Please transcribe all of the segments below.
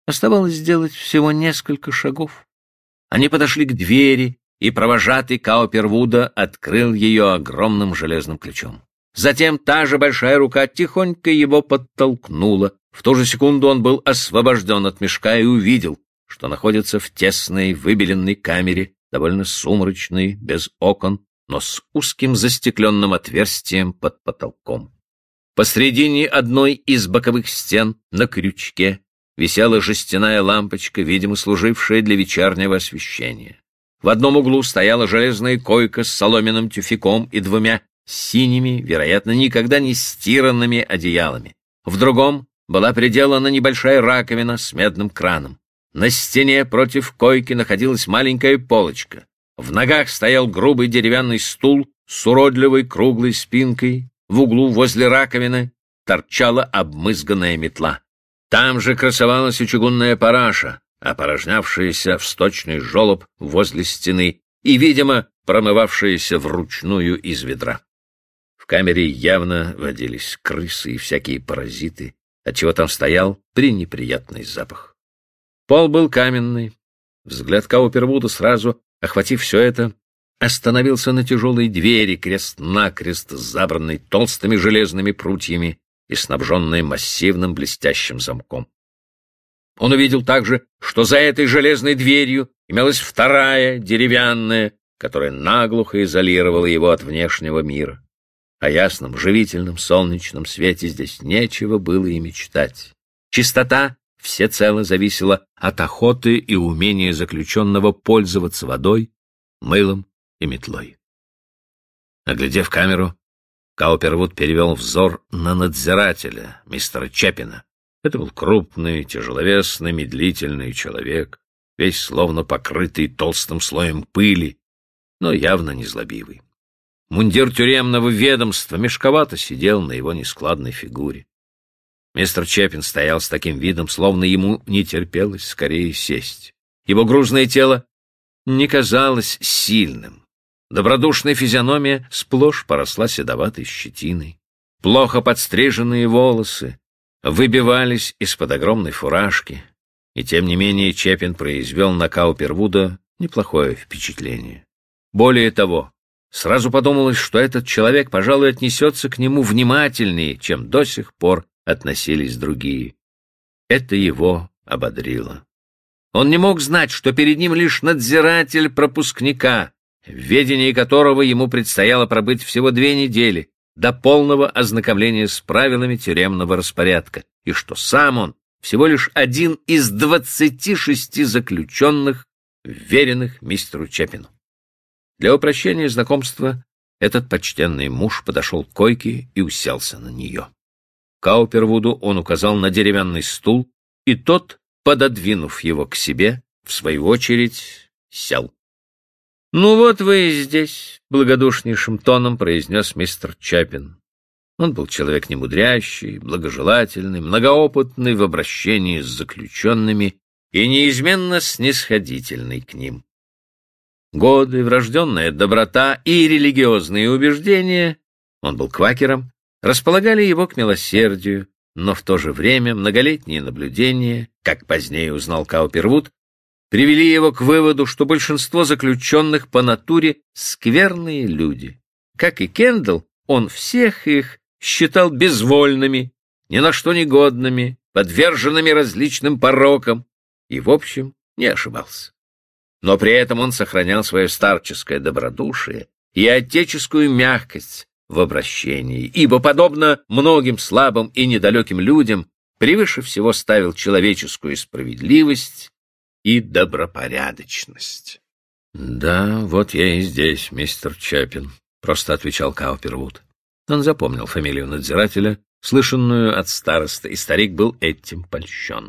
Оставалось сделать всего несколько шагов. Они подошли к двери, и провожатый Каупервуда открыл ее огромным железным ключом. Затем та же большая рука тихонько его подтолкнула. В ту же секунду он был освобожден от мешка и увидел, что находится в тесной выбеленной камере, довольно сумрачной, без окон, но с узким застекленным отверстием под потолком. Посредине одной из боковых стен на крючке висела жестяная лампочка, видимо, служившая для вечернего освещения. В одном углу стояла железная койка с соломенным тюфяком и двумя синими, вероятно, никогда не стиранными одеялами. В другом была приделана небольшая раковина с медным краном. На стене против койки находилась маленькая полочка. В ногах стоял грубый деревянный стул с уродливой круглой спинкой. В углу возле раковины торчала обмызганная метла. Там же красовалась и чугунная параша, опорожнявшаяся в сточный желоб возле стены и, видимо, промывавшаяся вручную из ведра. В камере явно водились крысы и всякие паразиты, отчего там стоял пренеприятный запах. Пол был каменный. Взгляд Каупервуда, сразу охватив все это, остановился на тяжелой двери, крест-накрест забранной толстыми железными прутьями и снабженной массивным блестящим замком. Он увидел также, что за этой железной дверью имелась вторая, деревянная, которая наглухо изолировала его от внешнего мира. О ясном, живительном, солнечном свете здесь нечего было и мечтать. Чистота всецело зависела от охоты и умения заключенного пользоваться водой, мылом и метлой. Оглядев камеру, Каупервуд перевел взор на надзирателя, мистера Чапина. Это был крупный, тяжеловесный, медлительный человек, весь словно покрытый толстым слоем пыли, но явно незлобивый. Мундир тюремного ведомства мешковато сидел на его нескладной фигуре. Мистер Чапин стоял с таким видом, словно ему не терпелось скорее сесть. Его грузное тело не казалось сильным. Добродушная физиономия сплошь поросла седоватой щетиной. Плохо подстриженные волосы выбивались из-под огромной фуражки, и тем не менее Чапин произвел на Каупервуда неплохое впечатление. Более того, сразу подумалось, что этот человек, пожалуй, отнесется к нему внимательнее, чем до сих пор относились другие. Это его ободрило. Он не мог знать, что перед ним лишь надзиратель пропускника, в ведении которого ему предстояло пробыть всего 2 недели до полного ознакомления с правилами тюремного распорядка, и что сам он всего лишь один из 26 заключенных, вверенных мистеру Чапину. Для упрощения знакомства этот почтенный муж подошел к койке и уселся на нее. Каупервуду он указал на деревянный стул, и тот, пододвинув его к себе, в свою очередь сел. «Ну вот вы и здесь», — благодушнейшим тоном произнес мистер Чапин. Он был человек немудрящий, благожелательный, многоопытный в обращении с заключенными и неизменно снисходительный к ним. Годы, врожденная доброта и религиозные убеждения, он был квакером, располагали его к милосердию, но в то же время многолетние наблюдения, как позднее узнал Каупервуд, привели его к выводу, что большинство заключенных по натуре скверные люди. Как и Кендалл, он всех их считал безвольными, ни на что негодными, подверженными различным порокам, и, в общем, не ошибался. Но при этом он сохранял свое старческое добродушие и отеческую мягкость в обращении, ибо, подобно многим слабым и недалеким людям, превыше всего ставил человеческую справедливость и добропорядочность. — Да, вот я и здесь, мистер Чапин, — просто отвечал Каупервуд. Он запомнил фамилию надзирателя, слышанную от старосты, и старик был этим польщен.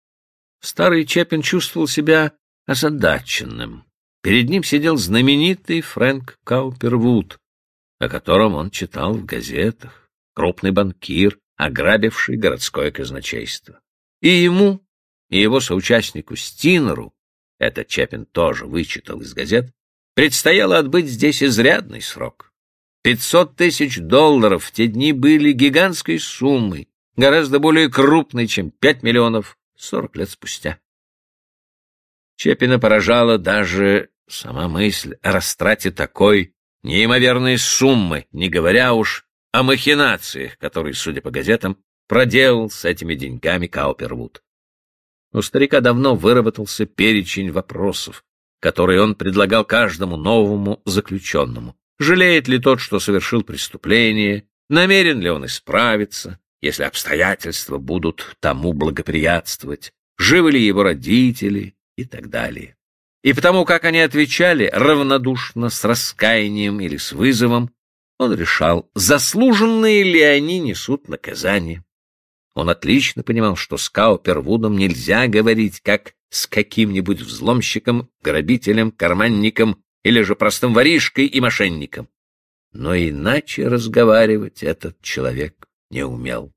Старый Чапин чувствовал себя озадаченным. Перед ним сидел знаменитый Фрэнк Каупервуд, о котором он читал в газетах, крупный банкир, ограбивший городское казначейство. И ему, и его соучастнику Стинеру, этот Чапин тоже вычитал из газет, предстояло отбыть здесь изрядный срок. $500 000 в те дни были гигантской суммой, гораздо более крупной, чем 5 миллионов 40 лет спустя. Чеппина поражала даже сама мысль о растрате такой неимоверной суммы, не говоря уж о махинациях, которые, судя по газетам, проделал с этими деньгами Каупервуд. У старика давно выработался перечень вопросов, которые он предлагал каждому новому заключенному. Жалеет ли тот, что совершил преступление, намерен ли он исправиться, если обстоятельства будут тому благоприятствовать, живы ли его родители и так далее. И потому, как они отвечали, равнодушно, с раскаянием или с вызовом, он решал, заслуженные ли они несут наказание. Он отлично понимал, что с Каупервудом нельзя говорить, как с каким-нибудь взломщиком, грабителем, карманником или же простым воришкой и мошенником. Но иначе разговаривать этот человек не умел.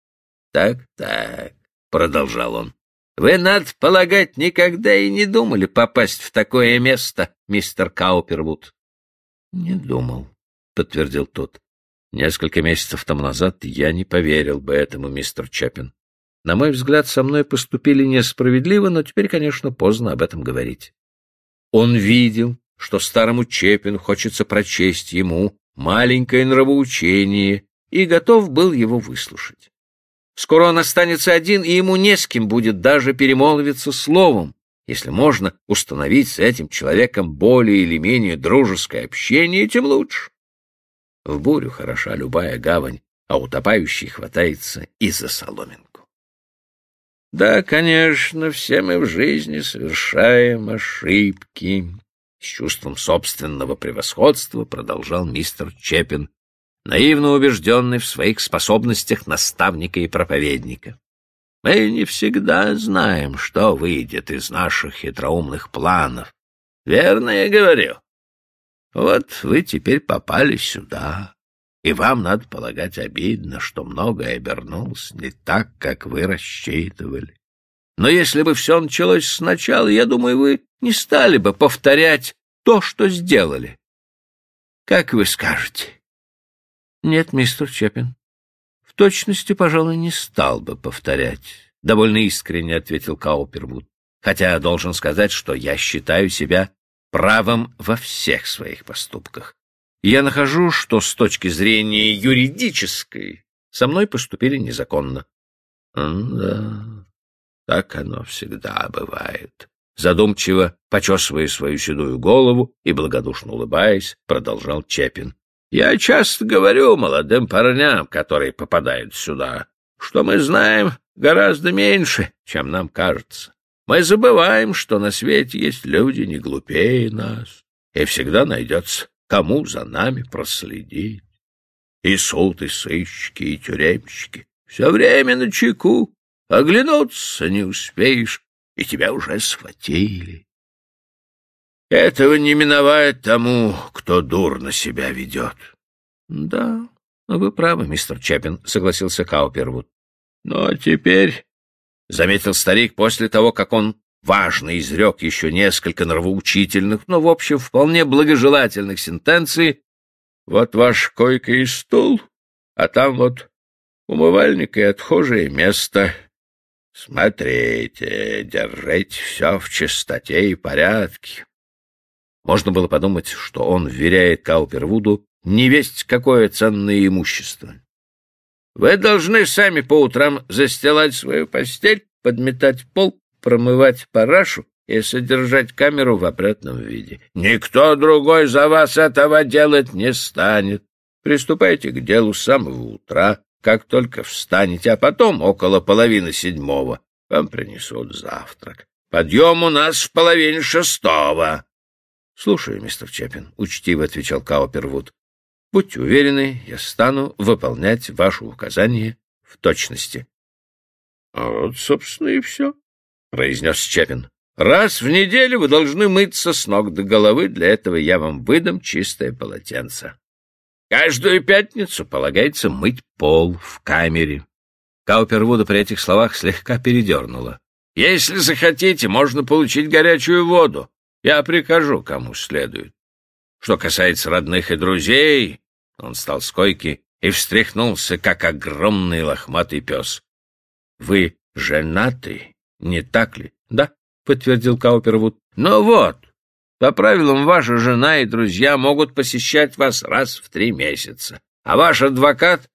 «Так», — продолжал он, — «вы, надо полагать, никогда и не думали попасть в такое место, мистер Каупервуд?» «Не думал», — подтвердил тот. «Несколько месяцев тому назад я не поверил бы этому, мистер Чеппин. На мой взгляд, со мной поступили несправедливо, но теперь, конечно, поздно об этом говорить». Он видел, что старому Чеппину хочется прочесть ему маленькое нравоучение, и готов был его выслушать. Скоро он останется один, и ему не с кем будет даже перемолвиться словом, если можно установить с этим человеком более или менее дружеское общение, тем лучше. В бурю хороша любая гавань, а утопающий хватается и за соломинку. Да, конечно, все мы в жизни совершаем ошибки. С чувством собственного превосходства продолжал мистер Чеппин, наивно убежденный в своих способностях наставника и проповедника. Мы не всегда знаем, что выйдет из наших хитроумных планов. Верно я говорю? Вот вы теперь попали сюда, и вам, надо полагать, обидно, что многое обернулось не так, как вы рассчитывали. Но если бы все началось сначала, я думаю, вы не стали бы повторять то, что сделали. Как вы скажете? Нет, мистер Чеппин, в точности, пожалуй, не стал бы повторять, — довольно искренне ответил Каупервуд, хотя я должен сказать, что я считаю себя правым во всех своих поступках. Я нахожу, что с точки зрения юридической со мной поступили незаконно. Да, так оно всегда бывает. Задумчиво, почесывая свою седую голову и благодушно улыбаясь, продолжал Чеппин. Я часто говорю молодым парням, которые попадают сюда, что мы знаем гораздо меньше, чем нам кажется. Мы забываем, что на свете есть люди не глупее нас, и всегда найдется, кому за нами проследить. И суд, и сыщики, и тюремщики все время начеку, оглянуться не успеешь, и тебя уже схватили. Этого не миновать тому, кто дурно себя ведет. — Да, вы правы, мистер Чеппин, — согласился Каупервуд. — Но теперь, — заметил старик после того, как он важно изрек еще несколько нравоучительных, но, в общем, вполне благожелательных сентенций, — вот ваш койка и стул, а там вот умывальник и отхожее место. Смотрите, держите все в чистоте и порядке. Можно было подумать, что он вверяет Каупервуду невесть какое ценное имущество. Вы должны сами по утрам застилать свою постель, подметать пол, промывать парашу и содержать камеру в опрятном виде. Никто другой за вас этого делать не станет. Приступайте к делу с самого утра, как только встанете, а потом около 6:30 вам принесут завтрак. Подъем у нас в 5:30. — Слушаю, мистер Чеппин, — учтиво отвечал Каупервуд. — Будьте уверены, я стану выполнять ваши указания в точности. — Вот, собственно, и все, — произнес Чеппин. — Раз в неделю вы должны мыться с ног до головы, для этого я вам выдам чистое полотенце. Каждую пятницу полагается мыть пол в камере. Каупервуда при этих словах слегка передернуло. — Если захотите, можно получить горячую воду. Я прикажу, кому следует. Что касается родных и друзей, он встал с койки и встряхнулся, как огромный лохматый пес. Вы женаты, Не так ли? Да, подтвердил Каупервуд. Ну вот, по правилам ваша жена и друзья могут посещать вас раз в 3 месяца. А ваш адвокат...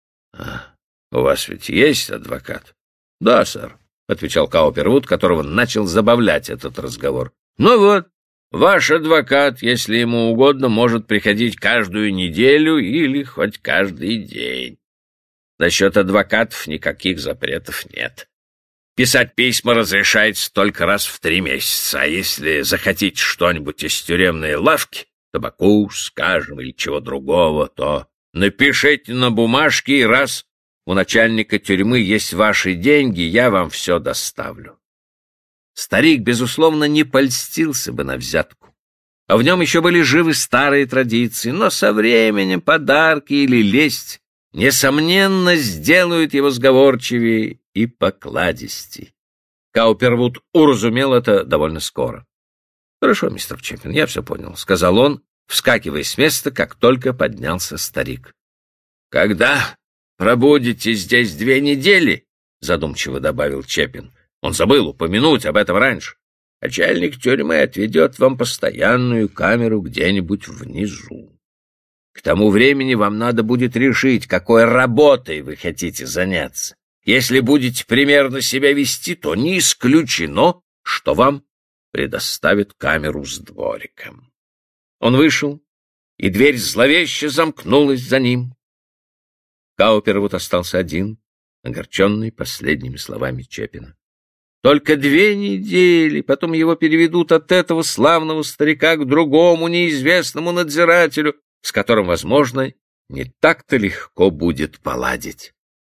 У вас ведь есть адвокат? Да, сэр, отвечал Каупервуд, которого начал забавлять этот разговор. Ну вот, ваш адвокат, если ему угодно, может приходить каждую неделю или хоть каждый день. Насчет адвокатов никаких запретов нет. Писать письма разрешается только раз в 3 месяца, а если захотите что-нибудь из тюремной лавки, табаку, скажем, или чего другого, то напишите на бумажке, и раз у начальника тюрьмы есть ваши деньги, я вам все доставлю. Старик, безусловно, не польстился бы на взятку. А в нем еще были живы старые традиции, но со временем подарки или лесть, несомненно, сделают его сговорчивее и покладистей. Каупервуд уразумел это довольно скоро. — Хорошо, мистер Чеппин, я все понял, — сказал он, вскакивая с места, как только поднялся старик. — Когда пробудете здесь 2 недели, — задумчиво добавил Чеппин, — он забыл упомянуть об этом раньше, начальник тюрьмы отведет вам постоянную камеру где-нибудь внизу. К тому времени вам надо будет решить, какой работой вы хотите заняться. Если будете примерно себя вести, то не исключено, что вам предоставят камеру с двориком. Он вышел, и дверь зловеще замкнулась за ним. Каупервуд остался один, огорченный последними словами Чеппина. Только 2 недели, потом его переведут от этого славного старика к другому неизвестному надзирателю, с которым, возможно, не так-то легко будет поладить.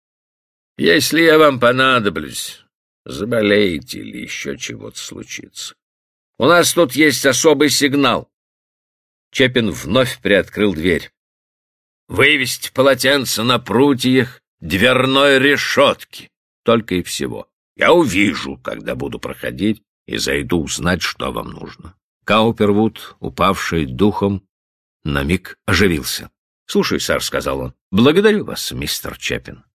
Если я вам понадоблюсь, заболеете или еще чего-то случится. У нас тут есть особый сигнал. Чеппин вновь приоткрыл дверь. Вывести полотенце на прутьях дверной решетки. Только и всего. Я увижу, когда буду проходить, и зайду узнать, что вам нужно. Каупервуд, упавший духом, на миг оживился. — Слушай, сэр, — сказал он, — благодарю вас, мистер Чеппин.